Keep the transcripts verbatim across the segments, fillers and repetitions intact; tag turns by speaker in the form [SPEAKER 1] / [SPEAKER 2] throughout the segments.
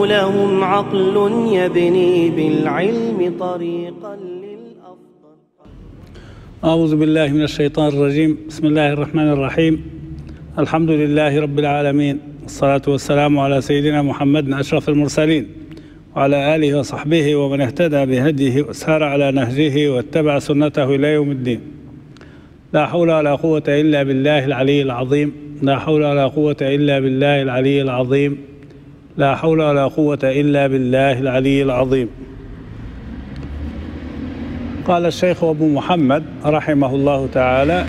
[SPEAKER 1] لهم عقل يبني بالعلم طريقا للأفضل.
[SPEAKER 2] أعوذ بالله من الشيطان الرجيم. بسم الله الرحمن الرحيم. الحمد لله رب العالمين، والصلاة والسلام على سيدنا محمد أشرف المرسلين وعلى آله وصحبه ومن اهتدى بهديه وسار على نهجه واتبع سنته إلى يوم الدين. لا حول ولا قوة إلا بالله العلي العظيم. لا حول ولا قوة إلا بالله العلي العظيم. لا حول ولا قوة إلا بالله العلي العظيم. قال الشيخ أبو محمد رحمه الله تعالى: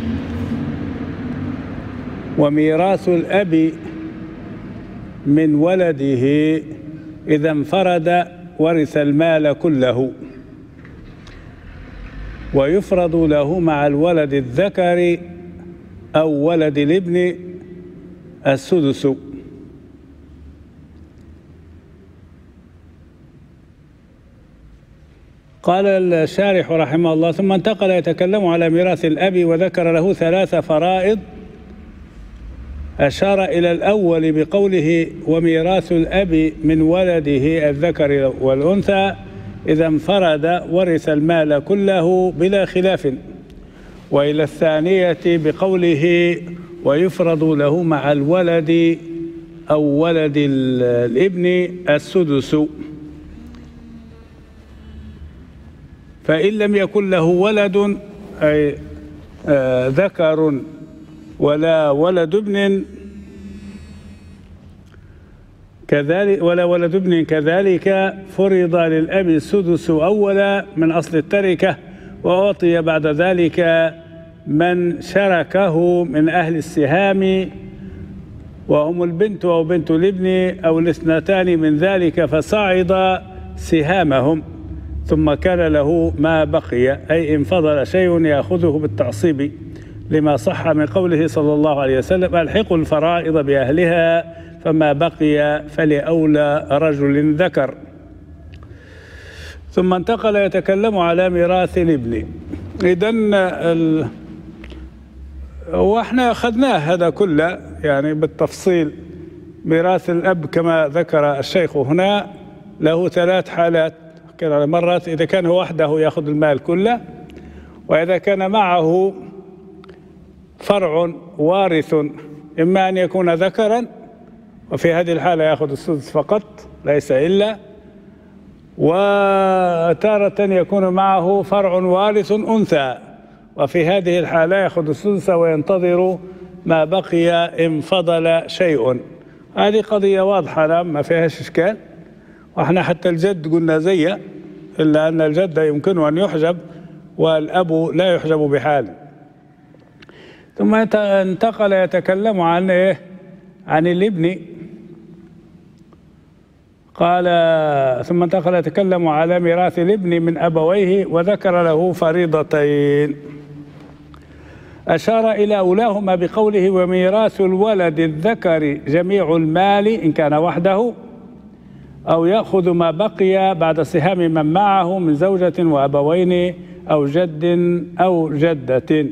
[SPEAKER 2] وميراث الأب من ولده إذا انفرد ورث المال كله، ويفرض له مع الولد الذكر أو ولد الابن السدس. قال الشارح رحمه الله: ثم انتقل يتكلم على ميراث الأب وذكر له ثلاث فرائض، أشار إلى الأول بقوله: وميراث الأب من ولده الذكر والأنثى إذا انفرد ورث المال كله بلا خلاف، وإلى الثانية بقوله: ويفرض له مع الولد أو ولد الابن السدس، فإن لم يكن له ولد أي آه ذكر ولا ولد ابن كذلك ولا ولد ابن كذلك فرض للأب السدس أولا من أصل التركة، وأعطي بعد ذلك من شركه من أهل السهام، وهم البنت أو بنت الابن أو الاثنتان من ذلك، فصعد سهامهم، ثم كان له ما بقي، أي إن فضل شيء يأخذه بالتعصيب، لما صح من قوله صلى الله عليه وسلم: ألحقوا الفرائض بأهلها فما بقي فلأولى رجل ذكر. ثم انتقل يتكلم على ميراث الابن. إذن ال... واحنا أخذناه هذا كله يعني بالتفصيل. ميراث الأب كما ذكر الشيخ هنا له ثلاث حالات، كان مرات إذا كان وحده يأخذ المال كله، وإذا كان معه فرع وارث إما أن يكون ذكرا وفي هذه الحالة يأخذ السدس فقط ليس إلا، وتارة يكون معه فرع وارث أنثى وفي هذه الحالة يأخذ السدس وينتظر ما بقي إن فضل شيء. هذه قضية واضحة ما فيهاش إشكال، وإحنا حتى الجد قلنا زي، إلا أن الجد يمكنه أن يحجب والأب لا يحجب بحال. ثم انتقل يتكلم عن إيه؟ عن الابن. قال: ثم انتقل يتكلم على ميراث الابن من أبويه وذكر له فريضتين، أشار إلى أولاهما بقوله: وميراث الولد الذكر جميع المال إن كان وحده، أو يأخذ ما بقي بعد سهام من معه من زوجة وأبوين أو جد أو جدة.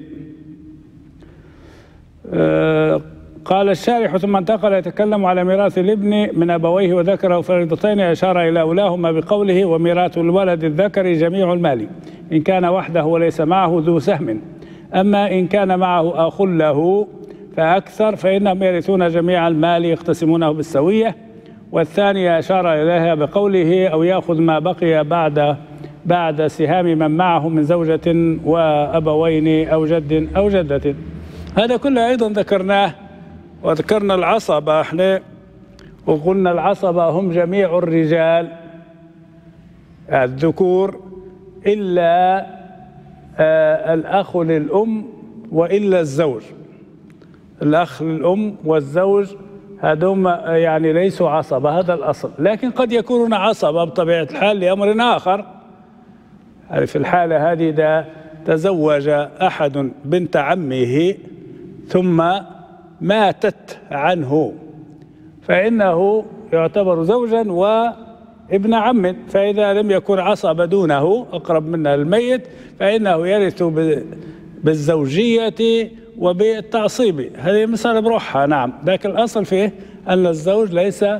[SPEAKER 2] أه قال الشارح: ثم انتقل يتكلم على ميراث الابن من أبويه وذكره فريضتين، أشار إلى أولاهما بقوله: وميراث الولد الذكر جميع المال إن كان وحده وليس معه ذو سهم، أما إن كان معه أخ له فأكثر فإنهم يرثون جميع المال يقتسمونه بالسوية. والثانية أشار إليها بقوله: أو يأخذ ما بقي بعد بعد سهام من معه من زوجة وأبوين أو جد أو جدة. هذا كله أيضا ذكرناه، وذكرنا العصبة احنا وقلنا العصبة هم جميع الرجال الذكور إلا آه الأخ للأم وإلا الزوج. الأخ للأم والزوج هذوم يعني ليسوا عصبة، هذا الأصل، لكن قد يكونون عصبة بطبيعة الحال لأمر آخر. يعني في الحالة هذه إذا تزوج أحد بنت عمه ثم ماتت عنه فإنه يعتبر زوجا وابن عم، فإذا لم يكن عصب دونه أقرب منه الميت فإنه يرث بالزوجية وبالتعصيب. هذه مسألة بروحها، نعم، لكن الأصل فيه أن الزوج ليس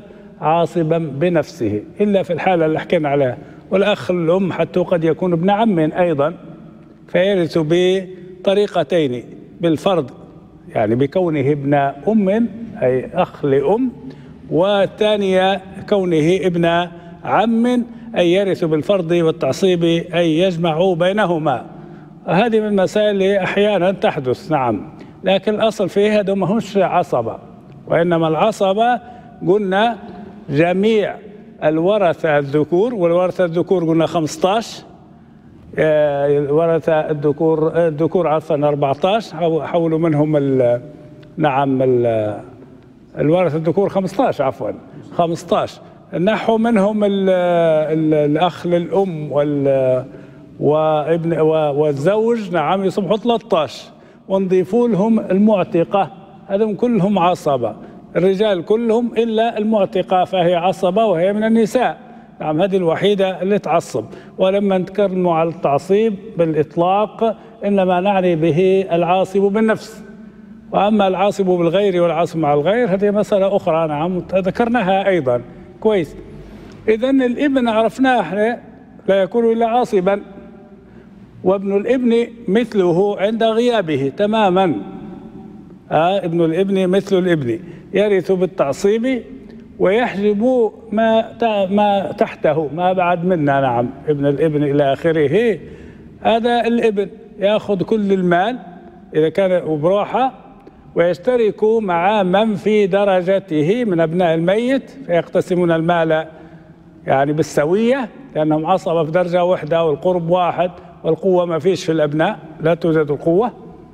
[SPEAKER 2] عاصبا بنفسه إلا في الحالة اللي حكينا عليها. والأخ الأم حتى قد يكون ابن عم أيضا، فيرث بطريقتين: بالفرض يعني بكونه ابن أم أي أخ لأم، والثانية كونه ابن عم أي يرث بالفرض والتعصيب أي يجمع بينهما. هذه من المسائل اللي أحيانا تحدث. نعم، لكن الأصل فيها ده ما هوش عصبة، وإنما العصبة قلنا جميع الورثة الذكور، والورثة الذكور قلنا خمسة عشر، الورثة الذكور الذكور عفوا أربعة عشر، حولوا منهم ال نعم ال الورثة الذكور خمسة عشر عفوا خمسة عشر، نحو منهم ال ال الأخ للأم وال وابن والزوج نعم يصبحوا ثلاثة عشر، ونضيفوا لهم المعتقة، هذهم كلهم عصبة، الرجال كلهم إلا المعتقة فهي عصبة وهي من النساء. نعم، هذه الوحيدة اللي تعصب. ولما نتكلم على التعصيب بالإطلاق إنما نعني به العاصب بالنفس، وأما العاصب بالغير والعاصب مع الغير هذه مسألة أخرى نعم ذكرناها أيضا. كويس، إذن الابن عرفناه احنا لا يكون إلا عاصبا، وابن الابن مثله عند غيابه تماما. آه ابن الابن مثل الابن يرث بالتعصيب ويحجب ما ما تحته ما بعد منا. نعم، ابن الابن إلى آخره، هذا الابن يأخذ كل المال إذا كان بروحه، ويشترك مع من في درجته من أبناء الميت فيقتسمون المال يعني بالسوية، لأنهم عصبة في درجة واحدة والقرب واحد والقوة ما فيش في الأبناء، لا توجد القوة.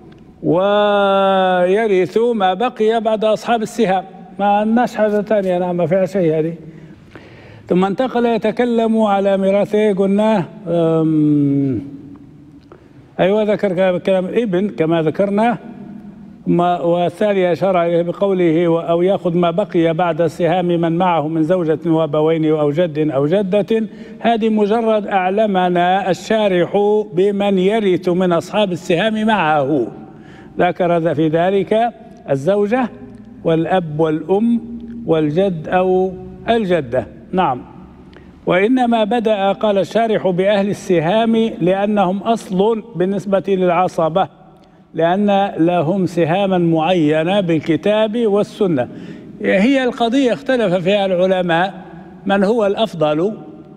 [SPEAKER 2] ويرث ما بقي بعد أصحاب السهام، ما عندناش حاجة ثانية. نعم، ما فيها شيء هذه. ثم انتقل يتكلم على ميراثه، قلناه أيوة ذكر كلام الابن كما ذكرنا، والثاني أشار إليه بقوله أو يأخذ ما بقي بعد السهام من معه من زوجة وأبوين أو جد أو جدة. هذه مجرد أعلمنا الشارح بمن يرث من أصحاب السهام معه، ذكر في ذلك الزوجة والأب والأم والجد أو الجدة. نعم، وإنما بدأ قال الشارح بأهل السهام لأنهم أصل بالنسبة للعصبة، لأن لهم سهاما معينة بالكتاب والسنة. هي القضية اختلف فيها العلماء من هو الأفضل،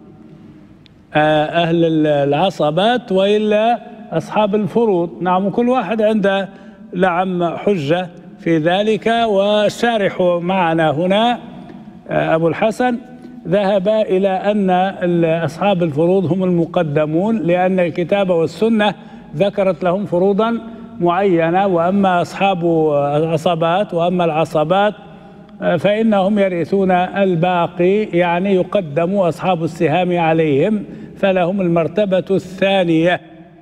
[SPEAKER 2] أهل العصبات وإلا أصحاب الفروض. نعم، كل واحد عنده لعم حجة في ذلك. والشارح معنا هنا أبو الحسن ذهب إلى أن أصحاب الفروض هم المقدمون، لأن الكتاب والسنة ذكرت لهم فروضا معينة، وأما أصحاب العصبات وأما العصبات فإنهم يرثون الباقي، يعني يقدم أصحاب السهام عليهم فلهم المرتبة الثانية.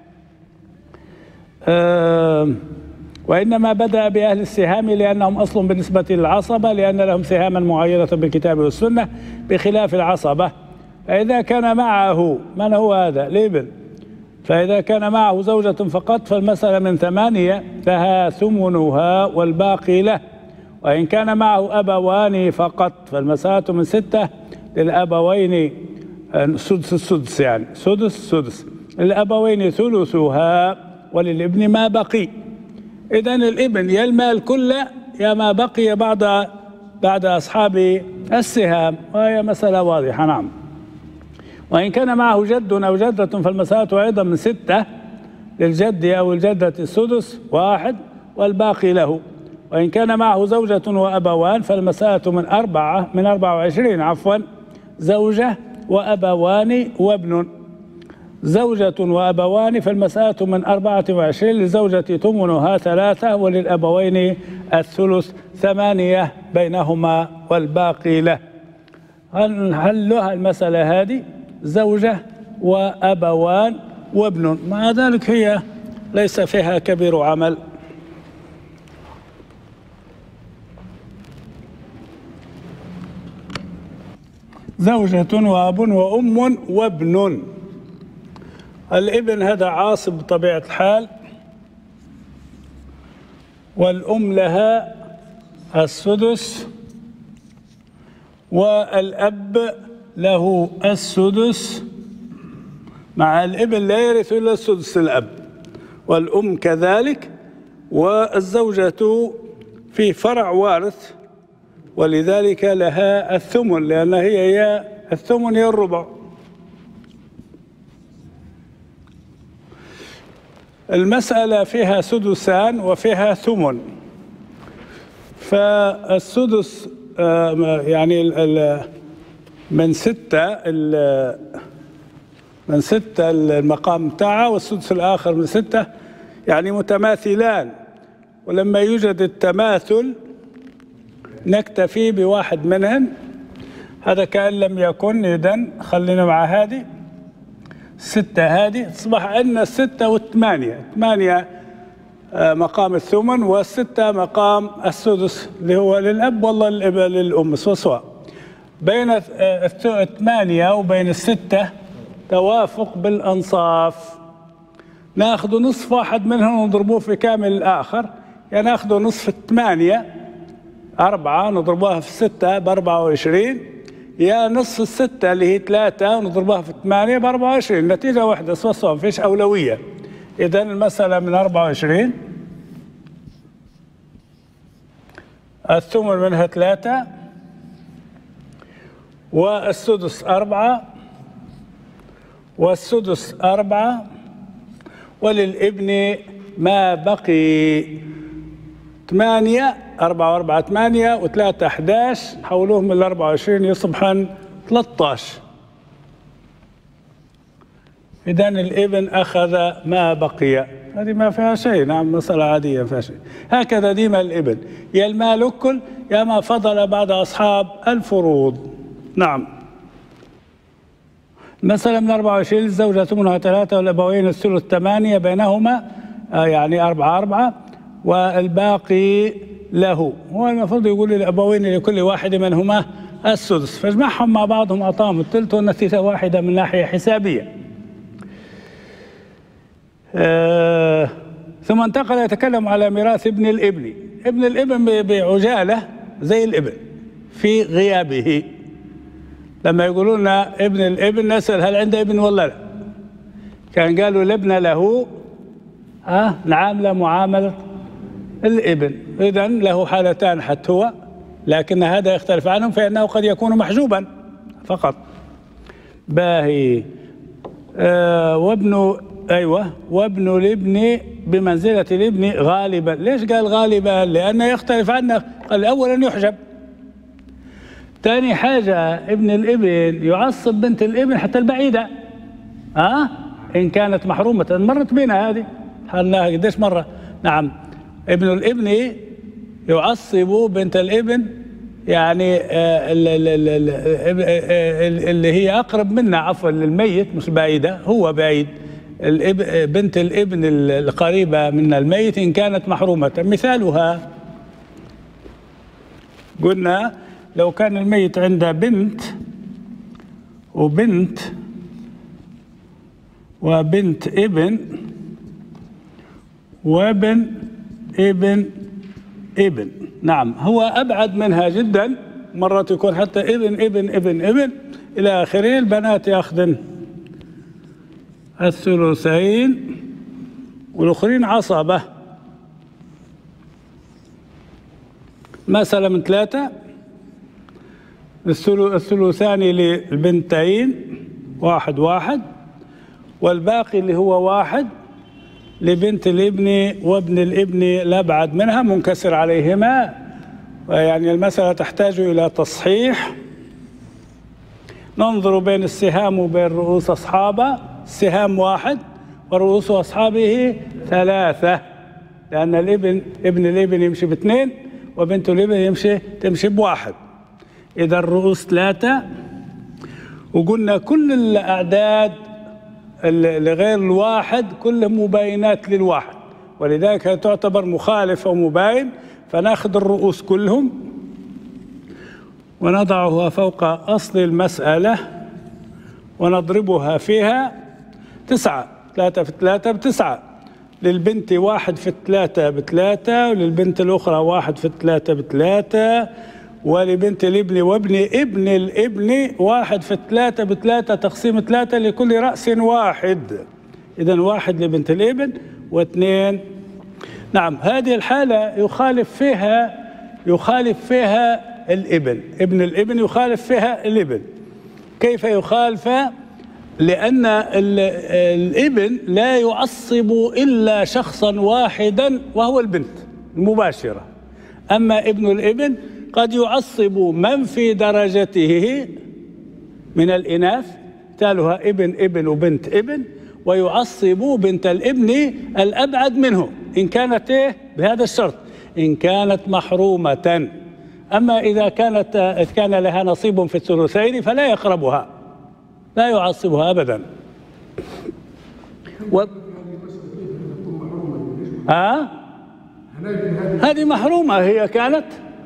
[SPEAKER 2] أه وإنما بدأ بأهل السهام لأنهم أصل بالنسبة للعصبة، لأن لهم سهاما معينة بالكتاب والسنة بخلاف العصبة. فإذا كان معه من هو هذا الابن، فإذا كان معه زوجة فقط فالمسألة من ثمانية فها ثمنها والباقي له، وإن كان معه أبوان فقط فالمسألة من ستة للأبوين سدس السدس يعني سدس سدس للأبوين ثلثها وللابن ما بقي. إذن الابن يا المال كله يا ما بقي بعد بعد أصحاب السهام، وهي مسألة واضحة. نعم، وإن كان معه جد أو جدة فالمسألة أيضا من ستة للجد أو الجدة السدس واحد والباقي له. وإن كان معه زوجة وأبوان فالمسألة من أربعة من أربعة وعشرين عفوا زوجة وأبوان وابن. زوجة وأبوان فالمسألة من أربعة وعشرين، للزوجة ثمنها ثلاثة وللأبوين الثلث ثمانية بينهما والباقي له. هل لها المسألة هذه زوجة وأبوان وابن، مع ذلك هي ليس فيها كبير عمل. زوجة وأب وأم وابن. الابن هذا عاصب بطبيعة الحال، والأم لها السدس والأب له السدس، مع الابن لا يرث إلا السدس الأب، والأم كذلك، والزوجة في فرع وارث ولذلك لها الثمن، لأن هي يا الثمن يا الربع. المسألة فيها سدسان وفيها ثمن، فالسدس يعني من ستة من ستة المقام بتاعه، والسدس الآخر من ستة، يعني متماثلان، ولما يوجد التماثل نكتفي بواحد منهم. هذا كأن لم يكن، إذن خلينا مع هذه ستة، هذه تصبح عندنا الستة والثمانية، ثمانية مقام الثمن والستة مقام السدس اللي هو للأب والله للأم سواء. بين الثمانية وبين الستة توافق بالأنصاف، ناخذ نصف واحد منهم ونضربوه في كامل الآخر، يعني ناخذ نصف الثمانية أربعة نضربوها في الستة بأربعة وعشرين، يا نصف الستة اللي هي ثلاثة ونضربوها في الثمانية بأربعة وعشرين، نتيجة واحدة سواء، فيش أولوية. إذن المسألة من أربعة وعشرين، الثمن منها ثلاثة، والسدس أربعة، والسدس أربعة، وللابن ما بقي ثمانية، أربعة وأربعة ثمانية، وثلاثة أحداش، نحولوهم من الأربعة وعشرين يصبحن ثلاثة عشر. إذن الابن أخذ ما بقي، هذه ما فيها شيء، نعم مسألة عادية ما فيها شيء. هكذا ديما الابن، يا المال الكل يا ما فضل بعد أصحاب الفروض. نعم. مثلا من أربعة وعشرين الزوجة ثمنها ثلاثة والأبوين الثلث ثمانية بينهما آه يعني أربعة أربعة، والباقي له. هو المفروض يقول للأبوين لكل واحد منهما السدس، فاجمعهم مع بعضهم أعطاهم الثلث، والنتيجة واحدة من ناحية حسابية. آه ثم انتقل يتكلم على ميراث ابن الابن. ابن الابن بعجالة زي الابن في غيابه، لما يقولوا لنا ابن الابن نسأل هل عنده ابن ولا لا، كان قالوا الابن له ها نعامله معاملة الابن، إذن له حالتان حتى هو، لكن هذا يختلف عنهم فإنه قد يكون محجوبا فقط. باهي. آه وابن أيوة وابن الابن بمنزلة الابن غالبا. ليش قال غالبا؟ لأنه يختلف عنه. قال أولا يحجب، ثاني حاجة ابن الابن يعصب بنت الابن حتى البعيدة، ها أه؟ إن كانت محرومة. مرت بنا هذه حلناها قديش مرة. نعم. ابن الابن يعصب بنت الابن، يعني اللي هي أقرب منا عفوا للميت، مش بعيدة، هو بعيد. بنت الابن القريبة من الميت إن كانت محرومة. مثالها قلنا لو كان الميت عنده بنت وبنت وبنت ابن وابن ابن ابن، نعم هو أبعد منها جدا، مرات يكون حتى ابن ابن ابن ابن إلى آخره. البنات يأخذن الثلثين والآخرين عصبة. مثلا من ثلاثة الثلثان للبنتين واحد واحد، والباقي اللي هو واحد لبنت الابن وابن الابن الأبعد منها منكسر عليهما. يعني المسألة تحتاج إلى تصحيح. ننظر بين السهام وبين رؤوس أصحابه. السهام واحد ورؤوس أصحابه ثلاثة، لأن الابن ابن الابن يمشي باثنين وبنت الابن يمشي تمشي بواحد. إذا الرؤوس ثلاثة. وقلنا كل الأعداد لغير الواحد كلهم مباينات للواحد، ولذلك تعتبر مخالفة ومباين. فناخذ الرؤوس كلهم ونضعها فوق أصل المسألة ونضربها فيها تسعة. ثلاثة في ثلاثة بتسعة. للبنت واحد في الثلاثة بثلاثة، وللبنت الأخرى واحد في الثلاثة بثلاثة، ولبنت الابن وابن ابن الابن واحد في ثلاثة بثلاثة تقسيم ثلاثة لكل رأس واحد. إذن واحد لبنت الابن واثنين. نعم، هذه الحالة يخالف فيها يخالف فيها الابن، ابن الابن يخالف فيها الابن. كيف يخالف؟ لأن الابن لا يعصب إلا شخصا واحدا وهو البنت المباشرة، أما ابن الابن قد يعصب من في درجته من الإناث، مثالها ابن ابن وبنت ابن، ويعصب بنت الابن الأبعد منه إن كانت إيه بهذا الشرط، إن كانت محرومة. أما إذا كانت كان لها نصيب في الثلثين فلا يقربها، لا يعصبها أبدا. و... آه؟ هذه محرومة هي كانت،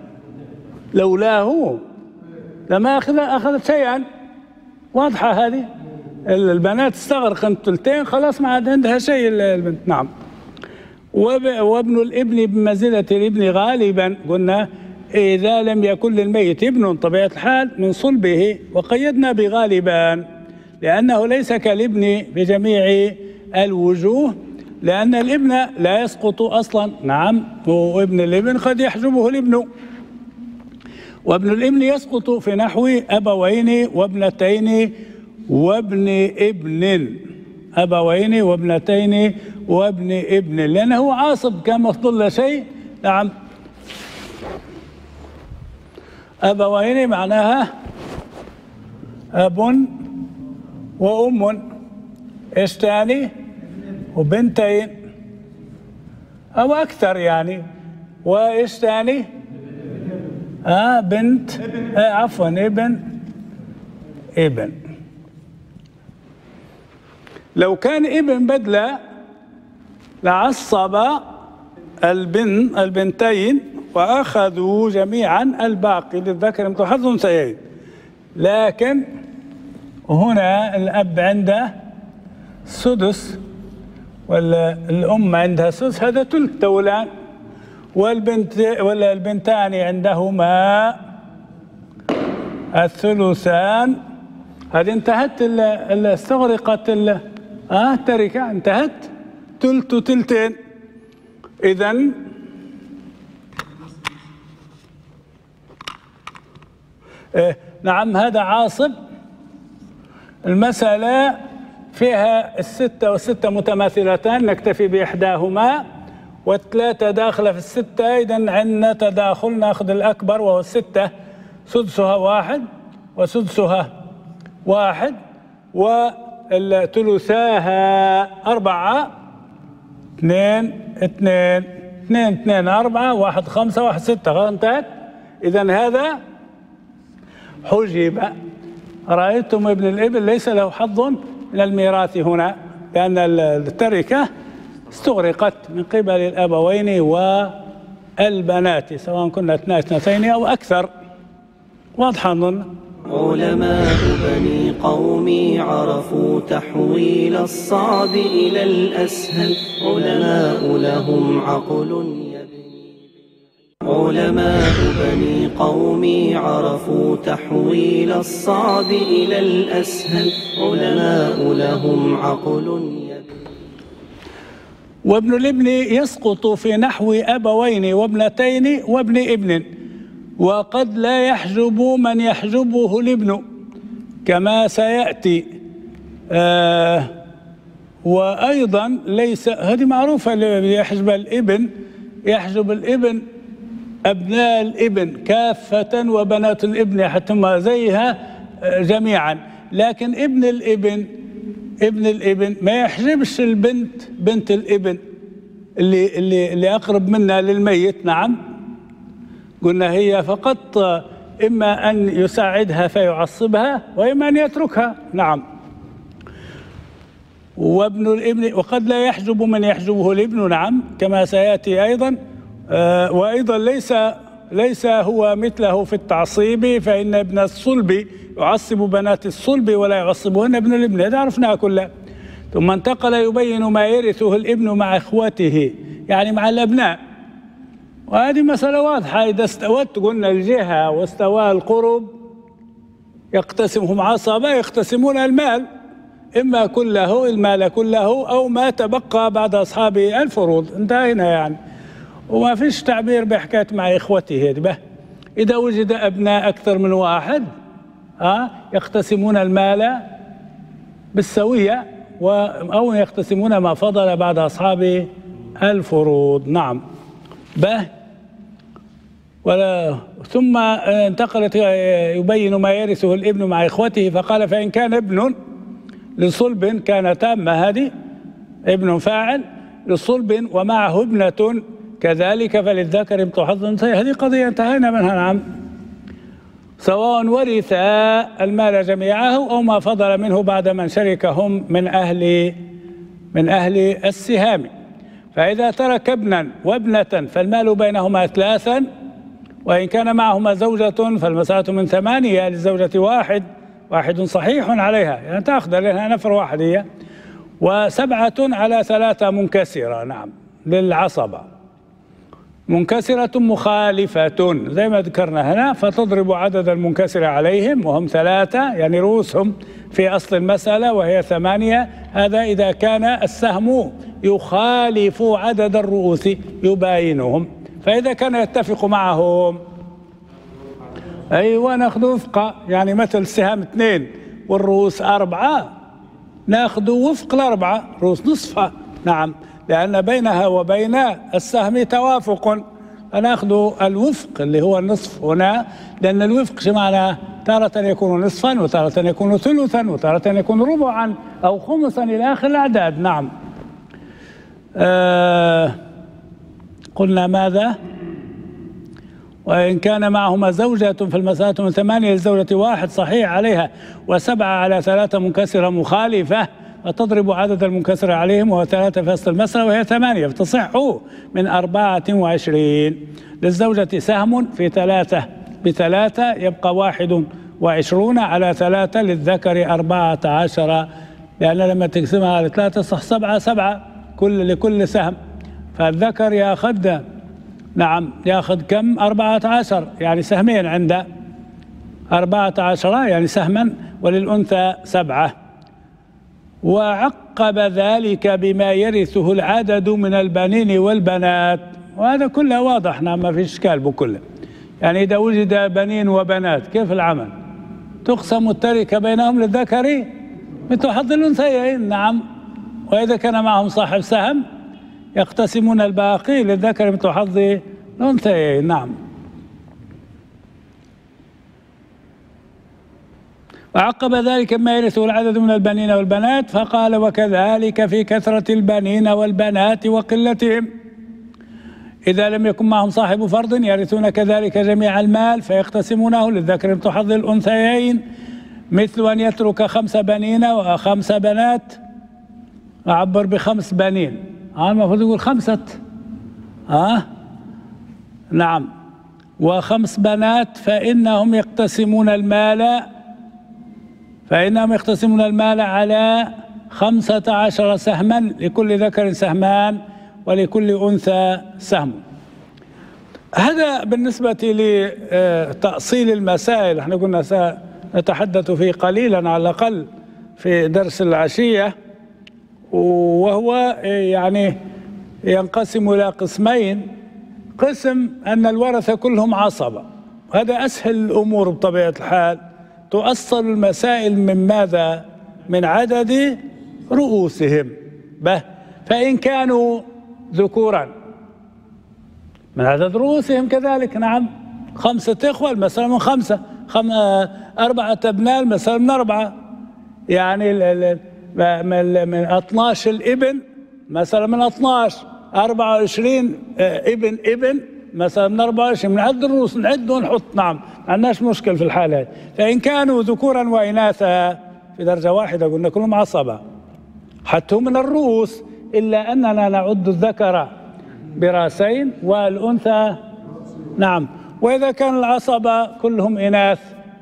[SPEAKER 2] لولاه لما أخذ أخذت شيئا. واضحة هذه، البنات استغرقن الثلثين خلاص ما عاد عندها شيء البنت. نعم. وابن الابن بمنزلة الابن غالبا، قلنا إذا لم يكن للميت ابن طبيعة الحال من صلبه، وقيدنا بغالبا لأنه ليس كالابن بجميع الوجوه، لأن الابن لا يسقط أصلا. نعم، وابن الابن قد يحجبه الابن. وابن الابن يسقط في نحو أبوين وابنتين وابن ابن، أبوين وابنتين وابن ابن، لأنه عاصب كان مفضل شيء. نعم، أبوين معناها أب وأم، إيش تاني؟ وبنتين أو أكثر يعني، وإيش تاني؟ آه بنت، آه عفوا ابن ابن. لو كان ابن بدلة لعصب البن البنتين وأخذوا جميعا الباقي للذكر مثل حظ الأنثيين، لكن هنا الأب عنده سدس والأم عندها سدس، هذا ثلث تولان، والبنت ولا البنتان عندهما الثلثان. هذه انتهت استغرقت اه التركة، انتهت ثلث وثلثين. إذن إيه نعم، هذا عاصب. المسألة فيها الستة والستة متماثلتان، نكتفي بإحداهما، والثلاثة داخلة في الستة. إذن عندنا تداخل، ناخذ الأكبر وهو الستة، سدسها واحد وسدسها واحد، وثلثاها أربعة، اثنين اثنين اثنين اثنين أربعة، واحد خمسة واحد ستة، انتهت. إذن هذا حجب. رأيتم ابن الابن ليس له حظ من الميراث هنا، لأن التركة استغرقت من قبل الأبوين والبنات سواء كنا اثنتين أو أكثر. واضحة أظن.
[SPEAKER 1] علماء بني قومي عرفوا تحويل الصعب إلى الأسهل، علماء لهم عقل يبني. علماء بني قومي عرفوا تحويل الصعب إلى الأسهل، علماء لهم عقل يبني.
[SPEAKER 2] وابن الابن يسقط في نحو أبوين وابنتين وابن ابن، وقد لا يحجب من يحجبه الابن كما سيأتي. آه وأيضا ليس، هذه معروفة، اللي يحجب الابن يحجب الابن أبناء الابن كافة وبنات الابن حتى زيها جميعا، لكن ابن الابن ابن الابن ما يحجبش البنت بنت الابن اللي اللي اللي أقرب منها للميت. نعم، قلنا هي فقط إما أن يساعدها فيعصبها وإما أن يتركها. نعم. وابن الابن وقد لا يحجب من يحجبه الابن، نعم كما سيأتي أيضا. آه وأيضا ليس ليس هو مثله في التعصيب، فإن ابن الصلب يعصب بنات الصلب ولا يعصبهن ابن الابن، هذا عرفناها كلها. ثم انتقل يبين ما يرثه الابن مع إخوته، يعني مع الأبناء. وهذه مسألة واضحة. إذا استوت قلنا الجهة واستوى القرب يقتسمهم عصبة، يقتسمون المال، إما كله المال كله أو ما تبقى بعد أصحاب الفروض. انتهينا يعني، وما فيش تعبير بحكاية مع إخوته هذه. إذا وجد أبناء أكثر من واحد آه يقتسمون المال بالسوية أو يقتسمون ما فضل بعد أصحاب الفروض. نعم. به ولا ثم انتقلت يبين ما يرثه الابن مع إخوته، فقال فإن كان ابن لصلب كان تامة، هذه ابن فاعل لصلب ومعه ابنة كذلك فللذكر مثل حظ الأنثيين. هذه قضية انتهينا منها. نعم. سواء ورث المال جميعه أو ما فضل منه بعد من شركهم من أهل من أهل السهام. فإذا ترك ابنا وابنة فالمال بينهما ثلاثا، وإن كان معهما زوجة فالمسألة من ثمانية للزوجة واحد، واحد صحيح عليها يعني تأخذ لها نفر واحد هي، وسبعة على ثلاثة منكسرة. نعم. للعصبة منكسرة مخالفة زي ما ذكرنا هنا، فتضرب عدد المنكسر عليهم وهم ثلاثة، يعني رؤوسهم في أصل المسألة وهي ثمانية. هذا إذا كان السهم يخالف عدد الرؤوس يباينهم. فإذا كان يتفق معهم أيوة نأخذ وفق، يعني مثل السهام اثنين والرؤوس أربعة نأخذ وفق الأربعة رؤوس نصفها. نعم. لأن بينها وبين السهم توافق، فنأخذ الوفق اللي هو النصف هنا، لأن الوفق شو معناه؟ تارة يكون نصفا وتارة يكون ثلثا وتارة يكون ربعا أو خمسا إلى آخر الأعداد. نعم. آه قلنا ماذا؟ وإن كان معهما زوجة فالمسألة من ثمانية للزوجة واحد صحيح عليها، وسبعة على ثلاثة منكسرة مخالفة، فتضرب عدد المنكسر عليهم وهو ثلاثة في أصل المسألة وهي ثمانية، فتصح من أربعة وعشرين. للزوجة سهم في ثلاثة بثلاثة يبقى واحد وعشرون على ثلاثة، للذكر أربعة عشر، لأن لما تقسمها على ثلاثة صح سبعة سبعة كل لكل سهم، فالذكر ياخذ نعم ياخذ كم؟ أربعة عشر، يعني سهمين عنده أربعة عشر يعني سهما، وللأنثى سبعة. وعقب ذلك بما يرثه العدد من البنين والبنات، وهذا كله واضح. نعم ما في إشكال بكله. يعني إذا وجد بنين وبنات كيف العمل؟ تقسم التركة بينهم للذكر مثل حظ الأنثيين. نعم. وإذا كان معهم صاحب سهم يقتسمون الباقي للذكر مثل حظ الأنثيين. نعم. وعقب ذلك ما يرثه العدد من البنين والبنات، فقال وكذلك في كثرة البنين والبنات وقلتهم، إذا لم يكن معهم صاحب فرض يرثون كذلك جميع المال فيقتسمونه للذكر مثل حظ الأنثيين، مثل أن يترك خمس بنين وخمس بنات، أعبر بخمس بنين، ها المفروض يقول خمسة، ها نعم، وخمس بنات، فإنهم يقتسمون المال فإنهم يقتسمون المال على خمسة عشر سهما، لكل ذكر سهمان ولكل أنثى سهم. هذا بالنسبة لتأصيل المسائل. احنا قلنا سنتحدث فيه قليلا على الأقل في درس العشية، وهو يعني ينقسم إلى قسمين. قسم أن الورثة كلهم عصبة، هذا أسهل الأمور بطبيعة الحال، تؤصل المسائل من ماذا؟ من عدد رؤوسهم. به فإن كانوا ذكورا من عدد رؤوسهم كذلك. نعم. خمسة إخوة المسألة من خمسة، خم... أربعة أبناء المسألة من أربعة، يعني من اثناش الابن مثلا من اثناش، أربعة وعشرين ابن ابن مثلا من أربعة وعشرين، من عد الرؤوس نعد ونحط. نعم ما عندناش مشكل في الحالة. فإن كانوا ذكورا وإناثا في درجة واحدة قلنا كلهم عصبة حتى من الرؤوس، إلا أننا نعد الذكر براسين والأنثى نعم. وإذا كان العصبة كلهم إناث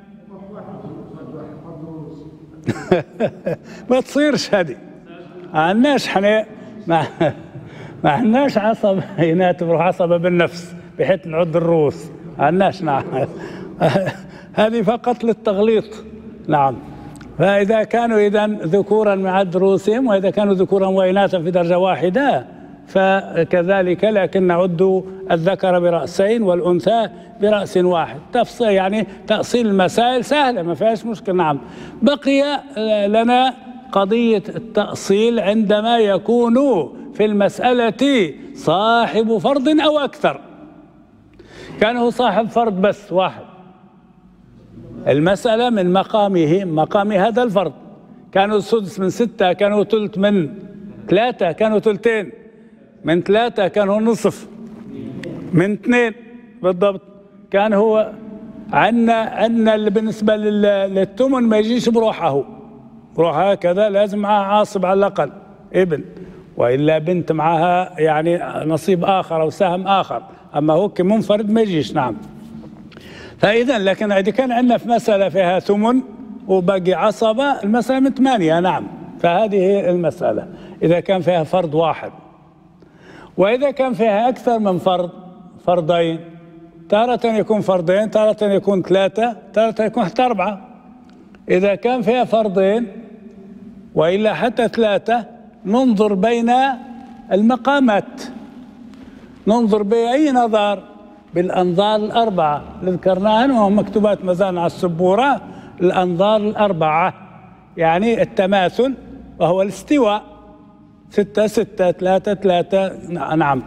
[SPEAKER 2] ما تصيرش هذه، ما عندناش احنا ما ما عندناش عصبة إناث بروح عصبة بالنفس، بحيث نعد الرؤوس عناش. نعم هذه فقط للتغليط. نعم. فإذا كانوا إذا ذكورا نعد رؤوسهم، وإذا كانوا ذكورا وإناثا في درجة واحدة فكذلك، لكن نعد الذكر برأسين والأنثى برأس واحد. تفصيل يعني تأصيل المسائل سهلة ما فيهاش مشكلة. نعم. بقي لنا قضية التأصيل عندما يكون في المسألة صاحب فرض أو أكثر. كان هو صاحب فرض بس واحد، المسألة من مقامه مقام هذا الفرض. كانوا السدس من ستة، كانوا ثلث من ثلاثة، كانوا ثلثين من ثلاثة، كانوا نصف من اثنين بالضبط. كان هو عنا عنا بالنسبة للثمن ما يجيش بروحه، بروح هكذا لازم معها عاصب على الأقل ابن، وإلا بنت معها يعني نصيب آخر أو سهم آخر، أما هو كمنفرد ما يجيش. نعم. فإذا لكن إذا كان عندنا في مسألة فيها ثمن وباقي عصبة، المسألة من ثمانية. نعم. فهذه هي المسألة إذا كان فيها فرض واحد. وإذا كان فيها أكثر من فرض، فرضين، تارة يكون فرضين، تارة يكون ثلاثة، تارة يكون حتى أربعة. إذا كان فيها فرضين وإلا حتى ثلاثة، ننظر بين المقامات، ننظر بأي نظر؟ بالأنظار الأربعة اللي ذكرناها وهم مكتوبات مازال على السبورة. الأنظار الأربعة يعني التماثل وهو الاستواء، ستة ستة ثلاثة ثلاثة. نعم.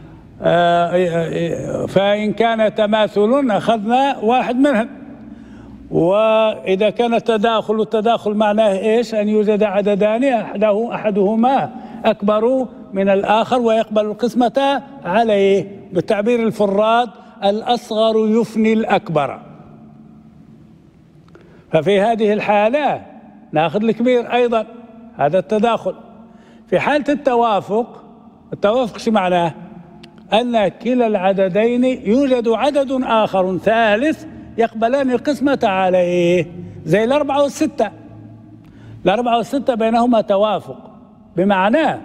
[SPEAKER 2] آه فإن كان تماثل أخذنا واحد منهم. وإذا كان التداخل، والتداخل معناه إيش؟ أن يوجد عددان أحده أحدهما أكبر من الآخر ويقبل القسمة عليه. بتعبير الفراد الأصغر يفني الأكبر. ففي هذه الحالة نأخذ الكبير أيضا، هذا التداخل. في حالة التوافق، التوافق شو معناه؟ أن كلا العددين يوجد عدد آخر ثالث يقبلان القسمة عليه، زي الأربعة والستة. الأربعة والستة بينهما توافق، بمعنى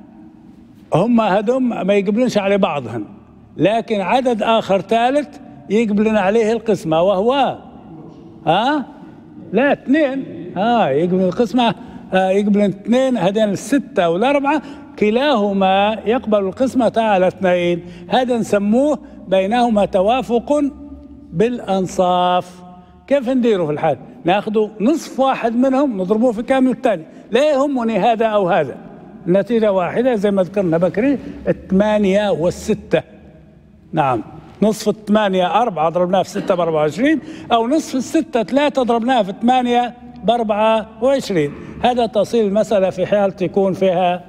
[SPEAKER 2] هم هدم ما يقبلونش على بعضهم، لكن عدد آخر ثالث يقبلون عليه القسمة، وهو ها لا اثنين. ها يقبلون القسمة، يقبلون اثنين. هذين الستة والأربعة كلاهما يقبل القسمة على اثنين. هذا نسموه بينهما توافق بالأنصاف. كيف نديره في الحال؟ ناخذ نصف واحد منهم نضربوه في كامل الثاني، لا يهمني هذا أو هذا، النتيجة واحدة زي ما ذكرنا بكري، الثمانية والستة. نعم. نصف الثمانية أربعة ضربناها في ستة بأربعة وعشرين، أو نصف الستة ثلاثة ضربناها في ثمانية بأربعة وعشرين. هذا تأصيل المسألة في حال تكون فيها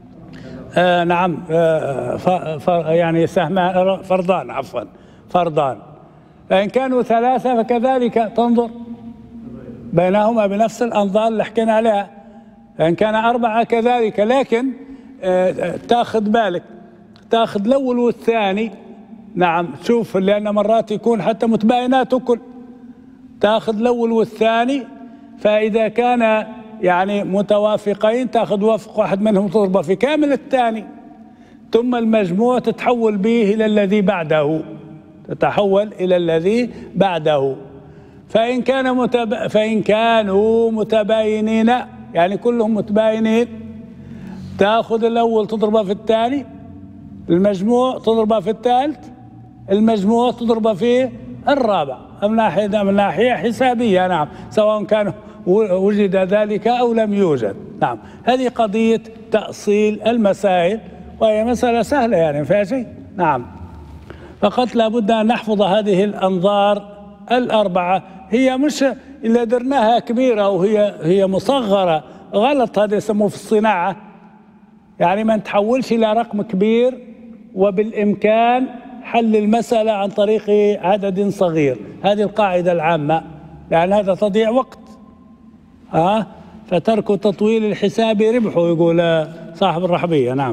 [SPEAKER 2] آه نعم آه ف ف يعني سهمان فرضان، عفوا فرضان. فإن كانوا ثلاثة فكذلك تنظر بينهما بنفس الأنظار اللي حكينا عليها. فإن كان أربعة كذلك، لكن آه تاخذ بالك، تاخذ الأول والثاني. نعم. شوف، لأن مرات يكون حتى متباينات كل، تاخذ الأول والثاني. فإذا كان يعني متوافقين تاخذ وفق واحد منهم تضربه في كامل الثاني، ثم المجموع تتحول به إلى الذي بعده، تتحول إلى الذي بعده. فإن كان متب... فإن كانوا متباينين، يعني كلهم متباينين، تاخذ الأول تضربه في الثاني، المجموع تضربه في الثالث، المجموع تضربه في الرابع، من ناحية من ناحية حسابية. نعم. سواء كان وجد ذلك أو لم يوجد. نعم. هذه قضية تأصيل المسائل، وهي مسألة سهلة يعني ما فيها شيء. نعم. فقط لابد أن نحفظ هذه الأنظار الأربعة. هي مش إلا درناها كبيرة وهي هي مصغرة، غلط. هذا يسموه في الصناعة يعني ما نتحولش إلى رقم كبير، وبالإمكان حل المسألة عن طريق عدد صغير. هذه القاعدة العامة، لأن هذا تضيع وقت. ها فترك تطويل الحساب ربحه، يقول صاحب الرحبية. نعم.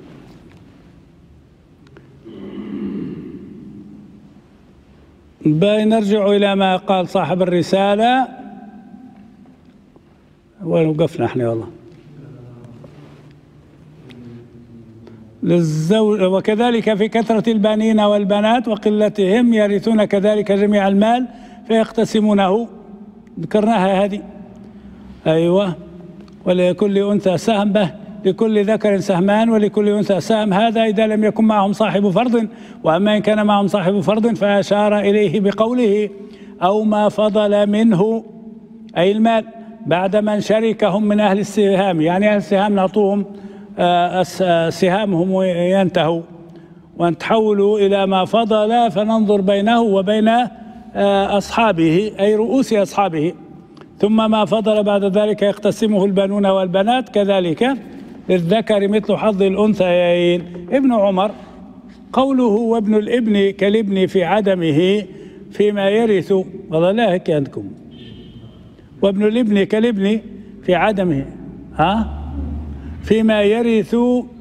[SPEAKER 2] نرجع إلى ما قال صاحب الرسالة. وين وقفنا احنا؟ والله للزوج، وكذلك في كثرة البنين والبنات وقلتهم يرثون كذلك جميع المال فيقتسمونه. ذكرناها هذه. أيوة. ولكل أنثى سهم، به لكل ذكر سهمان ولكل أنثى سهم، هذا إذا لم يكن معهم صاحب فرض. وأما إن كان معهم صاحب فرض فأشار إليه بقوله أو ما فضل منه، أي المال، بعد من شركهم من أهل السهام. يعني أهل السهام نعطوهم سهامهم وينتهوا، ونتحولوا إلى ما فضل فننظر بينه وبين أصحابه، أي رؤوس أصحابه. ثم ما فضل بعد ذلك يقتسمه البنون والبنات، كذلك للذكر مثل حظ الأنثيين. ابن عمر قوله وابن الابن كالابن في عدمه فيما يرث، والله لا هيك عندكم، وابن الابن كالابن في عدمه، ها، فيما يرث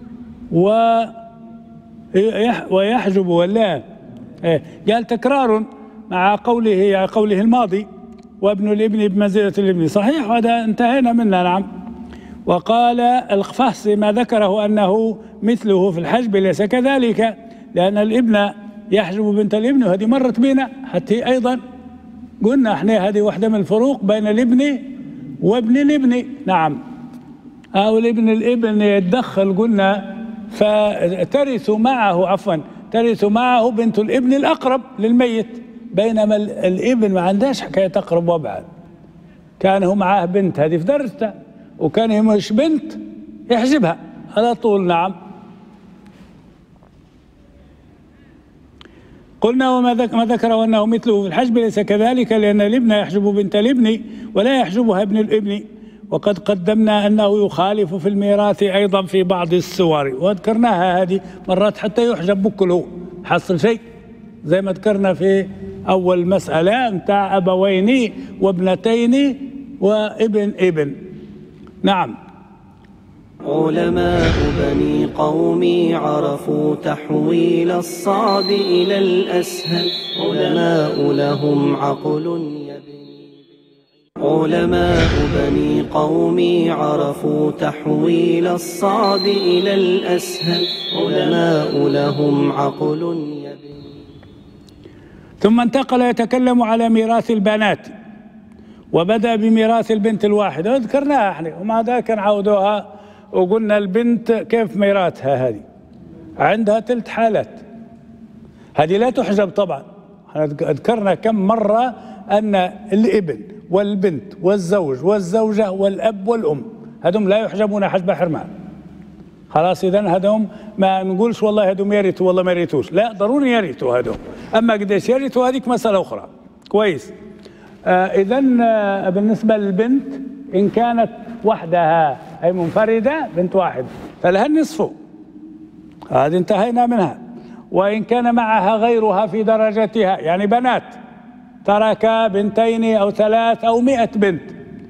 [SPEAKER 2] ويحجب، ولا قال تكرار مع قوله قوله الماضي وابن الابن بمنزلة الابن، صحيح، وهذا انتهينا منه. نعم. وقال الفهس ما ذكره أنه مثله في الحجب ليس كذلك، لأن الابن يحجب بنت الابن، وهذه مرت بنا حتى أيضا قلنا احنا هذه واحدة من الفروق بين الابن وابن الابن. نعم. أو الابن الابن يتدخل قلنا فترث معه، عفوا ترث معه بنت الابن الأقرب للميت، بينما الابن ما عندهاش حكاية أقرب وأبعد، كان هو معاه بنت هذه في درجته، وكان هي مش بنت يحجبها على طول. نعم. قلنا وما ذكر أنه مثله في الحجب ليس كذلك، لأن الابن يحجب بنت الابن ولا يحجبها ابن الابن. وقد قدمنا أنه يخالف في الميراث أيضا في بعض الصور، وذكرناها هذه مرات حتى يحجب بكله حصل شيء، زي ما ذكرنا في أول مسألة متاع أبوين وابنتين وابن ابن. نعم.
[SPEAKER 1] علماء بني قومي عرفوا تحويل الصعب إلى الأسهل، علماء لهم عقل يبني. علماء بني قومي عرفوا تحويل الصعب إلى الأسهل، علماء لهم عقل يبني.
[SPEAKER 2] ثم انتقل يتكلم على ميراث البنات، وبدأ بميراث البنت الواحدة، وذكرناها احنا، ومع ذلك نعودوها وقلنا البنت كيف ميراثها. هذه عندها ثلاث حالات، هذه لا تحجب طبعا. ذكرنا كم مرة أن الابن والبنت والزوج والزوجة والأب والأم هذم لا يحجبون حجب حرمان. خلاص، إذن هذم ما نقولش والله هذم يرثوا والله ما يرثوش، لا، ضروري يرثوا هذم. أما قديش يرثوا هذيك مسألة أخرى. كويس. آه إذن آه بالنسبة للبنت إن كانت وحدها أي منفردة بنت واحد فلها النصف، هذه انتهينا منها. وإن كان معها غيرها في درجتها، يعني بنات ترك بنتين أو ثلاث أو مئة بنت،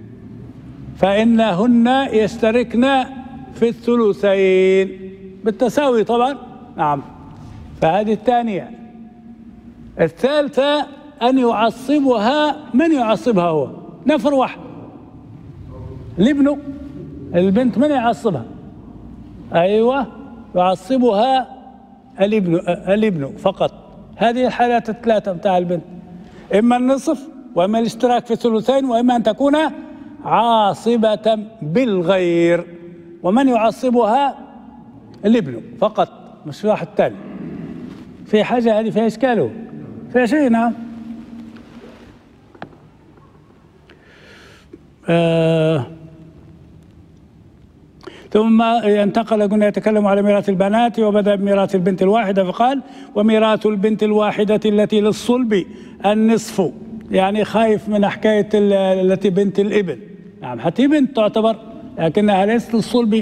[SPEAKER 2] فإنهن يشتركن في الثلثين بالتساوي طبعا. نعم. فهذه الثانية. الثالثة أن يعصبها، من يعصبها؟ هو نفر واحد، الابن. البنت من يعصبها؟ أيوة، يعصبها الابن الابن فقط. هذه الحالات الثلاثة بتاع البنت، إما النصف وإما الاشتراك في الثلثين وإما أن تكون عاصبة بالغير. ومن يعصبها الابن فقط، مش واحد ثاني. في حاجة هذه فيها إشكاله، فيها شيء. نعم. آه ثم انتقل، قلنا يتكلم على ميراث البنات، وبدأ بميراث البنت الواحدة فقال وميراث البنت الواحدة التي للصلب النصف، يعني خايف من حكاية التي بنت الابن. نعم، حتى بنت تعتبر لكنها ليست للصلب.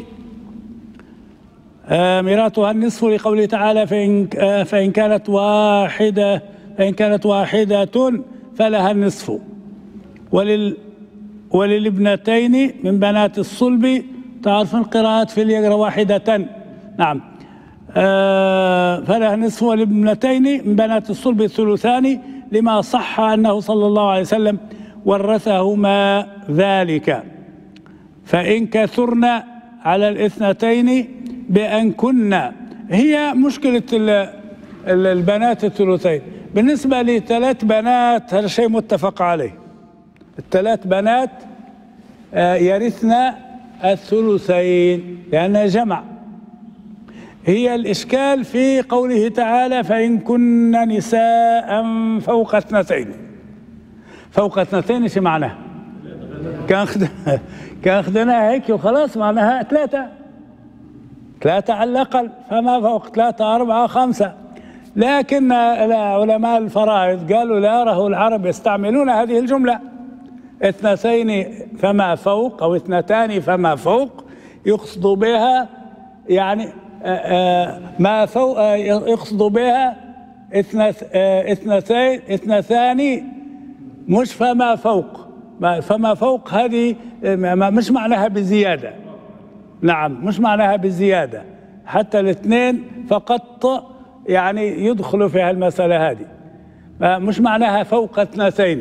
[SPEAKER 2] آه ميراثها النصف لقوله تعالى فإن, آه فإن كانت واحدة فإن كانت واحدة فلها النصف. ولل وللابنتين من بنات الصلب، تعرفون القراءات في اللي يقرأ واحدة. نعم. آه فلها النصف. وللابنتين من بنات الصلب الثلثان، لما صح أنه صلى الله عليه وسلم ورثهما ذلك. فإن كثرن على الاثنتين بأن كن هي مشكلة البنات الثلثين. بالنسبة لثلاث بنات هذا شيء متفق عليه، الثلاث بنات يرثن الثلثين لأنها جمع. هي الإشكال في قوله تعالى فإن كن نساء فوق اثنتين. فوق اثنتين شو معناها؟ كان كان أخذناها هيك وخلاص معناها ثلاثة ثلاثة على الأقل، فما فوق ثلاثة أربعة خمسة. لكن علماء الفرائض قالوا لا، راه العرب يستعملون هذه الجملة اثنتين فما فوق أو اثنتان فما فوق، يقصد بها يعني ما فوق، يقصد بها اثنتين اثنتان مش فما فوق. فما فوق هذه مش معناها بزيادة، نعم مش معناها بزيادة، حتى الاثنين فقط يعني يدخلوا في المسألة هذه، مش معناها فوق اثنتين،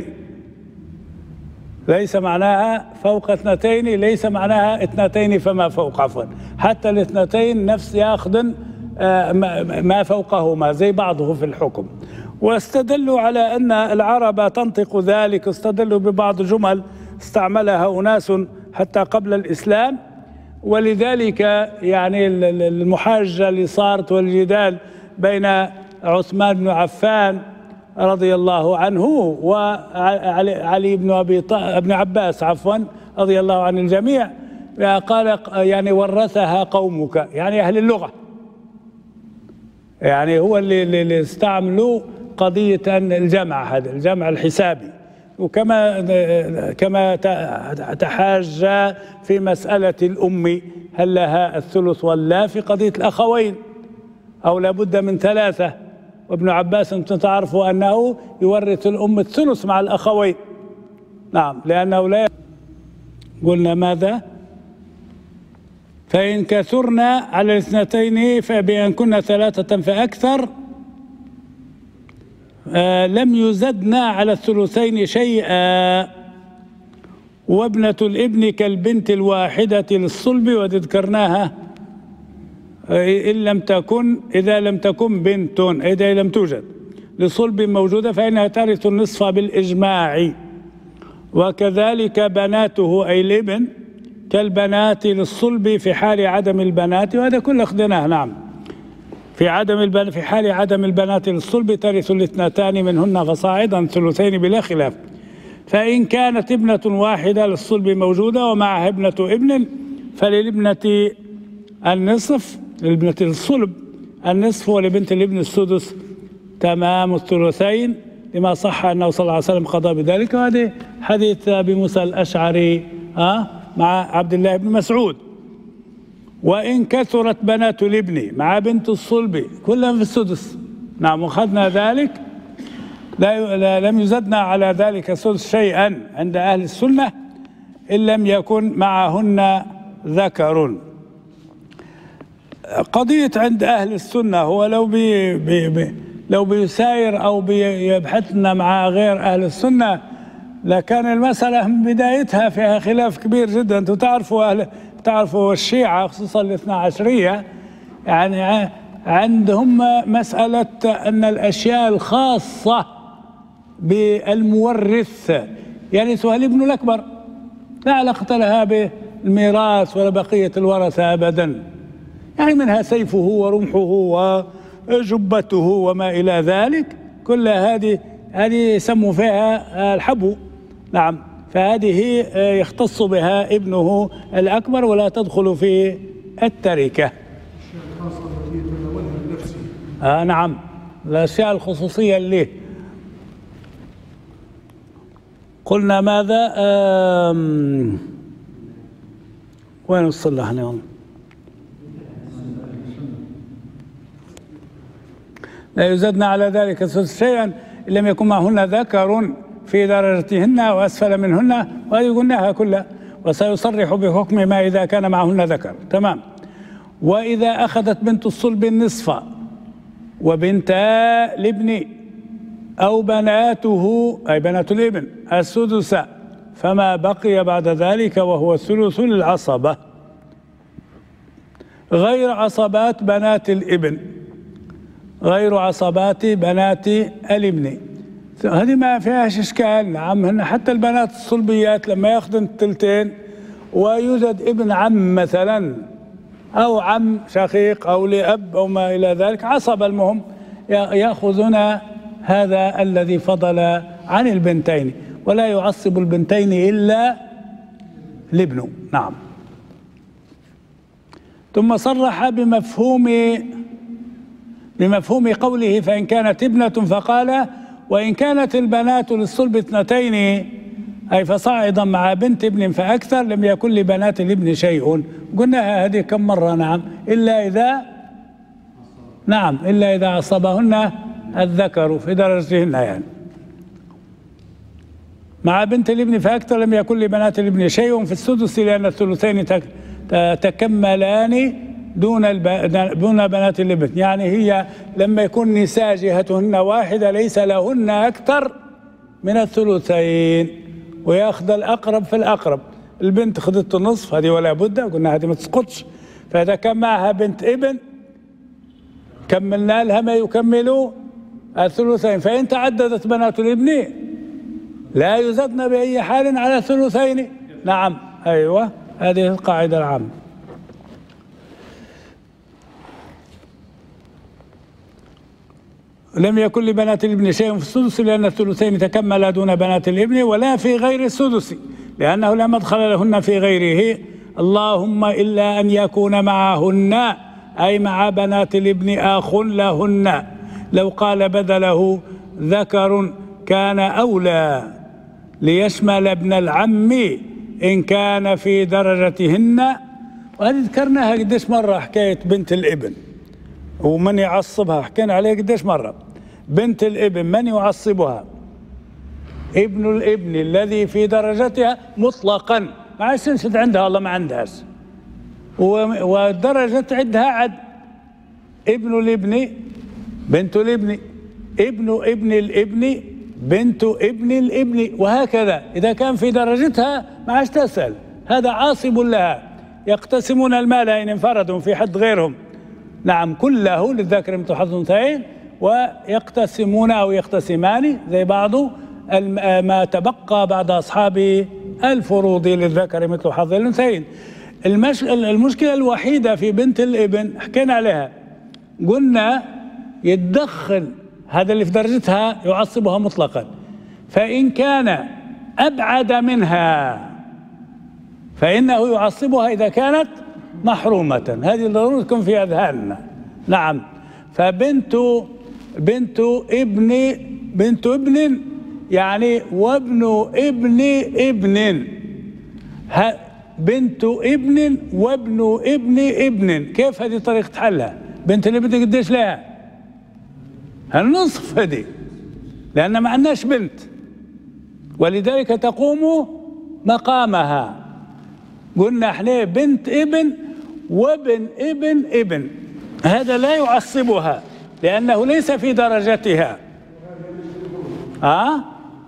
[SPEAKER 2] ليس معناها فوق اثنتين، ليس معناها اثنتين فما فوق، عفوا حتى الاثنتين نفس ياخذن ما فوقهما زي بعضه في الحكم. واستدلوا على أن العرب تنطق ذلك، استدلوا ببعض جمل استعملها أناس حتى قبل الإسلام، ولذلك يعني المحاجة اللي صارت والجدال بين عثمان بن عفان رضي الله عنه وعلي بن أبي ابن عباس عفوا رضي الله عن الجميع، قال يعني ورثها قومك، يعني أهل اللغة، يعني هو اللي, اللي استعملوا قضية الجمع، هذا الجمع الحسابي. وكما كما تحاج في مسألة الأم هل لها الثلث ولا، في قضية الأخوين أو لابد من ثلاثة، وابن عباس أنتم تعرفوا أنه يورث الأم الثلث مع الأخوين، نعم لأنه لا. قلنا ماذا؟ فإن كثرنا على الاثنتين فبأن كنا ثلاثة فأكثر آه لم يزدنا على الثلثين شيئا، وابنة الابن كالبنت الواحدة للصلب، وذكرناها إن لم تكن إذا لم تكن بنت، إذا لم توجد لصلب موجودة فإنها ترث النصف بالإجماع، وكذلك بناته أي الابن كالبنات للصلب في حال عدم البنات، وهذا كله أخذناه. نعم في عدم البن في حال عدم البنات للصلب ترث الاثنتان منهن فصاعدا ثلثين بلا خلاف. فإن كانت ابنة واحدة للصلب موجودة ومعها ابنة ابن فللابنة النصف، للابنة الصلب النصف، ولبنت الابن السدس تمام الثلثين، لما صح أنه صلى الله عليه وسلم قضى بذلك. وهذا حديث أبي موسى الأشعري ها مع عبد الله بن مسعود. وإن كثرت بنات الابن مع بنت الصلب كلهم في السدس، نعم أخذنا ذلك، لا لم يزدنا على ذلك السدس شيئا عند أهل السنة إن لم يكن معهن ذكر. قضية عند أهل السنة هو لو بي بي بي لو بيساير أو بيبحثنا مع غير أهل السنة لكان المسألة من بدايتها فيها خلاف كبير جدا. أنتم تعرفوا أهل تعرفوا الشيعة خصوصا الاثنا عشرية يعني عندهم مسألة أن الأشياء الخاصة بالمورث يرثها الابن الأكبر، لا علاقة لها بالميراث ولا بقية الورثة أبدا، يعني منها سيفه ورمحه وجبته وما إلى ذلك، كل هذه هذه يسموا فيها الحبو، نعم، فهذه يختص بها ابنه الأكبر ولا تدخل في التركة. آه نعم الأشياء الخصوصية اللي قلنا ماذا آم وين وصلنا احنا والله؟ لا يزدنا على ذلك السدس شيئا إن لم يكن معهن ذكر في درجتهن وأسفل منهن، وهذه قلناها كلها، وسيصرح بحكم ما إذا كان معهن ذكر، تمام. وإذا أخذت بنت الصلب النصف وبنتا الابن أو بناته أي بنات الابن السدس فما بقي بعد ذلك وهو الثلث للعصبة. غير عصبات بنات الابن، غير عصبات بنات الابن، هذه ما فيهاش اشكال. نعم، هن حتى البنات الصلبيات لما ياخذن الثلثين ويوجد ابن عم مثلا او عم شقيق او لاب او ما الى ذلك، عصب المهم ياخذون هذا الذي فضل عن البنتين، ولا يعصب البنتين الا الابن. نعم. ثم صرح بمفهوم بمفهوم قوله فإن كانت ابنة، فقال وإن كانت البنات للصلب اثنتين أي فصاعدا مع بنت ابن فأكثر لم يكن لبنات الابن شيء. قلناها هذه كم مرة. نعم، إلا إذا نعم إلا إذا عصبهن الذكر في درجتهن، يعني مع بنت الابن فأكثر لم يكن لبنات الابن شيء في السدس، لأن الثلثين تكملان دون دون بنات الابن. يعني هي لما يكون نساء جهتهن واحدة ليس لهن أكثر من الثلثين، ويأخذ الأقرب في الأقرب. البنت خذت النصف هذه ولا بد، قلنا هذه ما تسقطش، فإذا كان معها بنت ابن كملنا لها ما يكمل الثلثين. فإن تعددت بنات الابن لا يزدن بأي حال على الثلثين. نعم، أيوة، هذه القاعدة العامة. لم يكن لبنات الابن شيء في السدس، لأن الثلثين تكمل دون بنات الابن، ولا في غير السدس لأنه لا مدخل لهن في غيره، اللهم إلا أن يكون معهن أي مع بنات الابن أخ لهن. لو قال بدله ذكر كان أولى ليشمل ابن العم إن كان في درجتهن. وهذه ذكرناها قديش مرة، حكاية بنت الابن ومن يعصبها حكينا عليه قديش مرة. بنت الابن من يعصبها؟ ابن الابن الذي في درجتها مطلقا، ما يصيرش عندها والله ما عندهاش، ودرجة عندها عد. ابن الابن بنت الابن، ابن ابن الابن بنت ابن الابن، وهكذا. إذا كان في درجتها ما عادش تسأل، هذا عاصب لها. يقتسمون المال إن انفردوا في حد غيرهم. نعم، كله للذكر مثل حظ الأنثيين، ويقتسمون أو يقتسمان زي بعض ما تبقى بعد أصحاب الفروض للذكر مثل حظ الأنثيين. المش... المشكلة الوحيدة في بنت الابن حكينا عليها، قلنا يتدخل هذا اللي في درجتها يعصبها مطلقا، فإن كان أبعد منها فإنه يعصبها إذا كانت محرومة. هذه ضرورة تكون في أذهاننا. نعم، فبنت بنت ابن بنت ابن يعني وابن ابن ابن، بنت ابن وابن ابن ابن. كيف هذه طريقة حلها؟ بنت الابن قديش لها؟ النصف هذه، لأن ما عندناش بنت، ولذلك تقوم مقامها. قلنا احنا بنت ابن وابن ابن ابن، هذا لا يعصبها لأنه ليس في درجتها. ها؟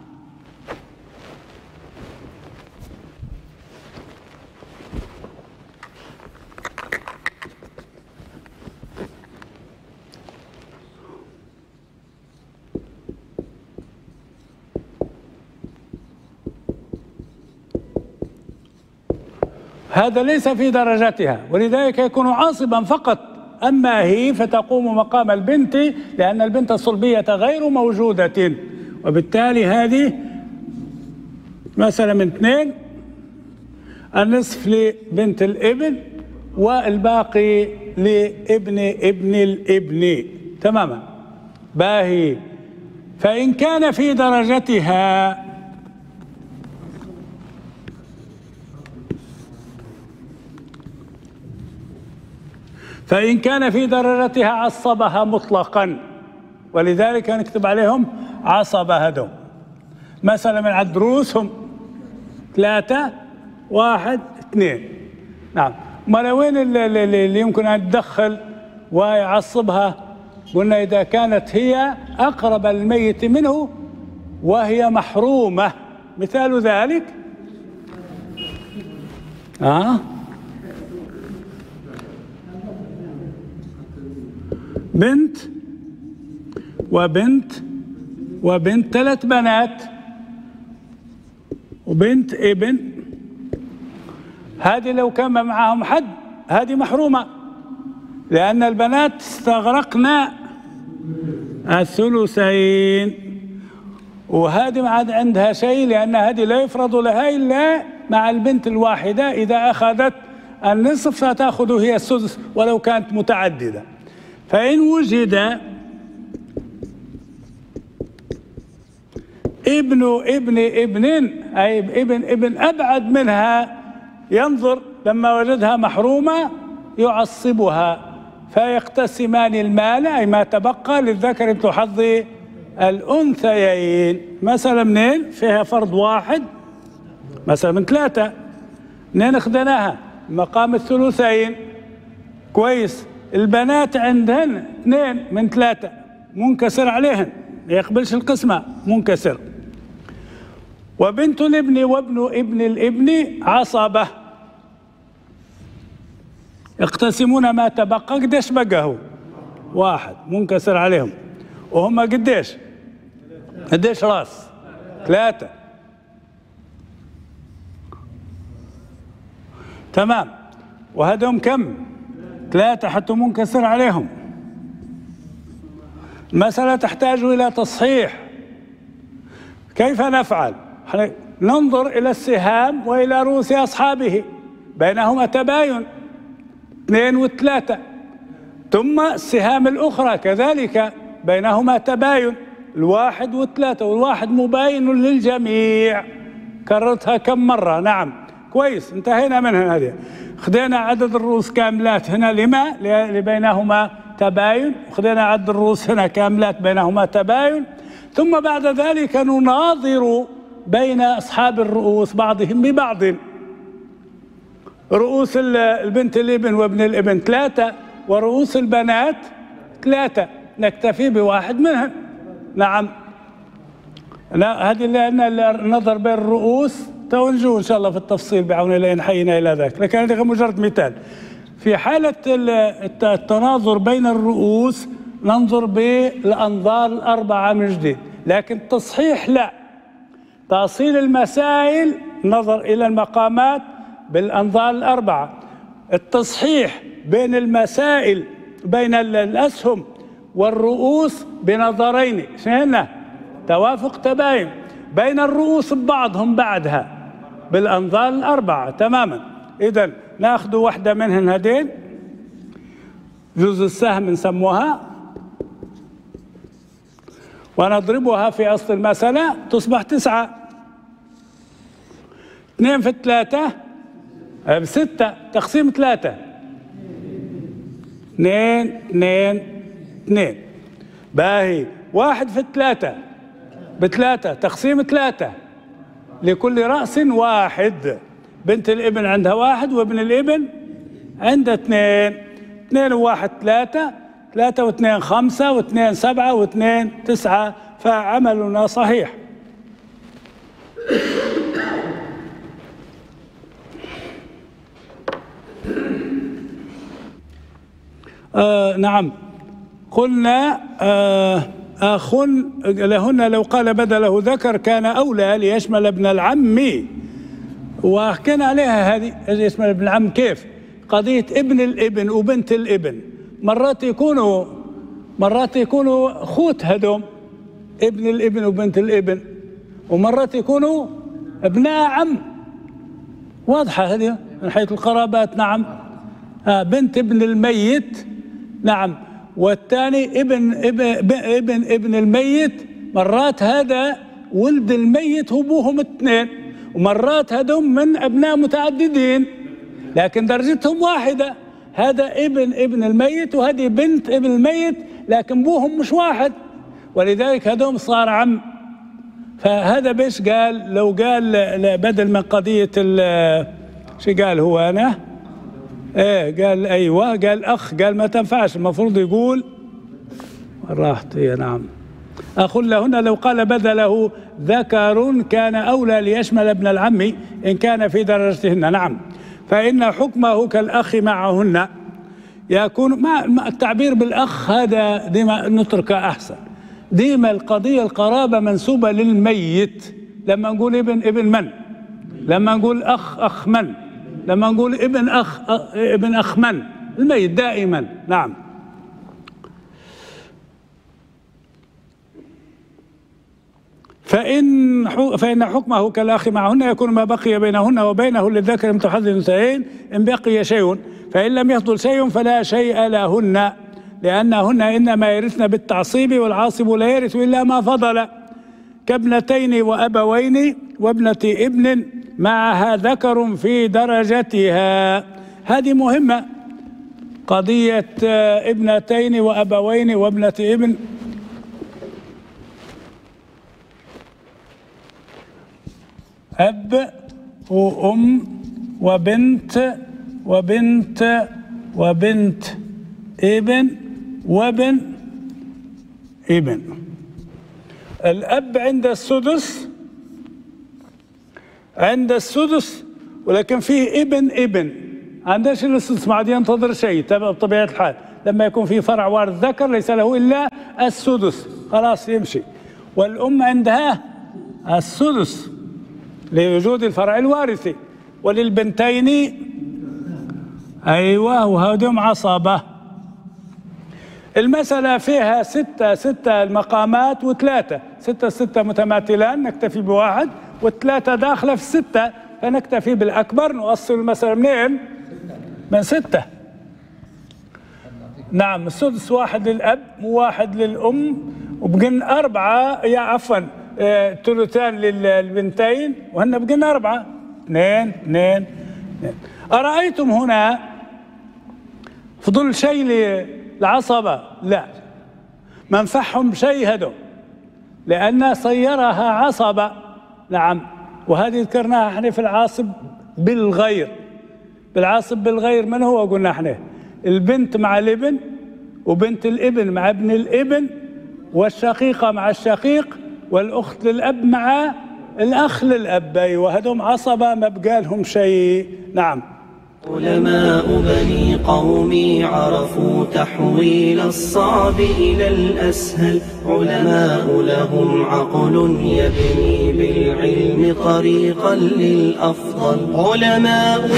[SPEAKER 2] هذا ليس في درجتها، ولذلك يكون عاصبا فقط. أما هي فتقوم مقام البنت، لأن البنت الصلبية غير موجودة، وبالتالي هذه مثلا من اثنين، النصف لبنت الابن والباقي لابن ابن الابن. تماما. باهي. فإن كان في درجتها فإن كان في درجتها عصبها مطلقا، ولذلك نكتب عليهم عصبة. هدو مثلا من عد رؤوسهم ثلاثة، واحد، اثنين. نعم. ما وين اللي, اللي يمكن أن يتدخل ويعصبها؟ قلنا إذا كانت هي أقرب الميت منه وهي محرومة. مثال ذلك آه بنت وبنت وبنت، ثلاث بنات وبنت ابن. هذه لو كان معهم حد هذه محرومة، لأن البنات استغرقنا الثلثين، وهذه ما عاد عندها شيء، لأن هذه لا يفرض لها إلا مع البنت الواحدة. إذا أخذت النصف فتأخذ هي السدس ولو كانت متعددة. فإن وجد ابن ابن ابن أي ابن ابن أبعد منها، ينظر لما وجدها محرومة يعصبها فيقتسمان المال، أي ما تبقى للذكر مثل حظ الأنثيين. مثلا منين فيها فرض واحد، مثلا من ثلاثة، منين اخذناها مقام الثلثين. كويس. البنات عندهن اثنين من ثلاثة منكسر عليهن، ما يقبلش القسمة منكسر. وبنت الابن وابن ابن الابن عصبة، يقتسمون ما تبقى. قديش بقى هو؟ واحد منكسر عليهم، وهم قديش؟ قديش راس؟ ثلاثة. تمام. وهذهم كم؟ ثلاثة حتى منكسر عليهم. المسألة تحتاج إلى تصحيح. كيف نفعل؟ ننظر إلى السهام وإلى رؤوس أصحابه، بينهما تباين، اثنين وثلاثة. ثم السهام الأخرى كذلك بينهما تباين، الواحد والثلاثة، والواحد مباين للجميع. كررتها كم مرة؟ نعم. كويس. انتهينا منها هذه. خذينا عدد الرؤوس كاملات هنا لما لبينهما تباين، وخذينا عدد الرؤوس هنا كاملات بينهما تباين. ثم بعد ذلك نناظر بين أصحاب الرؤوس بعضهم ببعض. رؤوس البنت الابن وابن الابن ثلاثة، ورؤوس البنات ثلاثة، نكتفي بواحد منهم. نعم. لا، هذه لأن النظر بين الرؤوس تونجو إن شاء الله في التفصيل بعون الله إن حينا إلى ذاك، لكن هذا مجرد مثال. في حالة التناظر بين الرؤوس ننظر بالأنظار الأربعة من جديد، لكن التصحيح لا. تأصيل المسائل نظر إلى المقامات بالأنظار الأربعة. التصحيح بين المسائل بين الأسهم والرؤوس بنظرين، شنو؟ توافق تباين بين الرؤوس ببعضهم بعدها بالأنظار الأربعة تماما. إذن ناخذ واحدة منهن هذين، جزء السهم نسموها، ونضربها في أصل المسألة تصبح تسعة. اثنين في ثلاثة بستة، تقسيم ثلاثة، اثنين اثنين اثنين. باهي. واحد في ثلاثة بثلاثة، تقسيم ثلاثة، لكل رأس واحد. بنت الابن عندها واحد، وابن الابن عنده اثنين. اثنين وواحد ثلاثة، ثلاثة واثنين خمسة، واثنين سبعة، واثنين تسعة، فعملنا صحيح. آه نعم. قلنا آه أخ لهن لو قال بدله ذكر كان أولى ليشمل ابن العم، وحكينا عليها هذه يشمل ابن العم كيف؟ قضية ابن الابن وبنت الابن مرات يكونوا مرات يكونوا خوت هدوم، ابن الابن وبنت الابن، ومرات يكونوا ابناء عم. واضحة هذه من حيث القرابات. نعم. آه بنت ابن الميت. نعم. والثاني ابن ابن ابن ابن الميت، مرات هذا ولد الميت هو ابوهم اثنين، ومرات هذم من ابناء متعددين لكن درجتهم واحده. هذا ابن ابن الميت وهذه بنت ابن الميت لكن ابوهم مش واحد، ولذلك هذم صار عم. فهذا بيش قال؟ لو قال بدل من قضيه شو قال هو انا ايه قال ايوه قال اخ، قال ما تنفعش، المفروض يقول راحت هي. نعم. اخ لهن لو قال بدله ذكر كان اولى ليشمل ابن العم ان كان في درجتهن. نعم. فان حكمه كالاخ معهن، يكون مع التعبير بالأخ هذا ديما نتركه أحسن. ديما القضية القرابة منسوبة للميت. لما نقول ابن ابن من، لما نقول أخ أخ من، لما نقول ابن أخ ابن أخ من، الميت دائما. نعم. فإن فإن حكمه كالأخ معهن يكون ما بقي بينهن وبينه للذكر مثل حظ الأنثيين إن بقي شيء، فإن لم يفضل شيء فلا شيء لهن، لأنهن إنما يرثن بالتعصيب، والعاصب لا يرث إلا ما فضل، كابنتين وأبوين وابنة ابن معها ذكر في درجتها. هذه مهمة، قضية ابنتين وأبوين وابنة ابن. أب وأم وبنت وبنت وبنت ابن وابن ابن. الأب عند السدس، عند السدس، ولكن فيه ابن ابن، عندهاش السدس، ما عاد ينتظر شيء بطبيعة الحال. لما يكون في فرع وارث ذكر ليس له إلا السدس، خلاص يمشي. والأم عندها السدس لوجود الفرع الوارثي، وللبنتين أيوة وهدم عصبة. المسألة فيها ستة ستة المقامات وثلاثة، ستة ستة متماثلان نكتفي بواحد، والثلاثة داخلة في الستة فنكتفي بالأكبر. نؤصل المسألة منين؟ من ستة. نعم، السدس واحد للأب وواحد للأم، وبقن أربعة، يا عفوا ثلثان للبنتين، وهن بقن أربعة، اثنين اثنين. أرأيتم هنا فضل شيء للعصبة؟ لا، ما نفعهم شيء هدو، لأن صيرها عصبة. نعم، وهذه ذكرناها احنا في العاصب بالغير. بالعاصب بالغير من هو؟ قلنا احنا البنت مع الابن، وبنت الابن مع ابن الابن، والشقيقة مع الشقيق، والأخت للأب مع الأخ للأب. أيوة، هدوم عصبة ما بقالهم شيء. نعم.
[SPEAKER 1] علماء بني قومي عرفوا تحويل الصعب إلى الأسهل، علماء لهم عقل يبني بالعلم طريقا للأفضل، علماء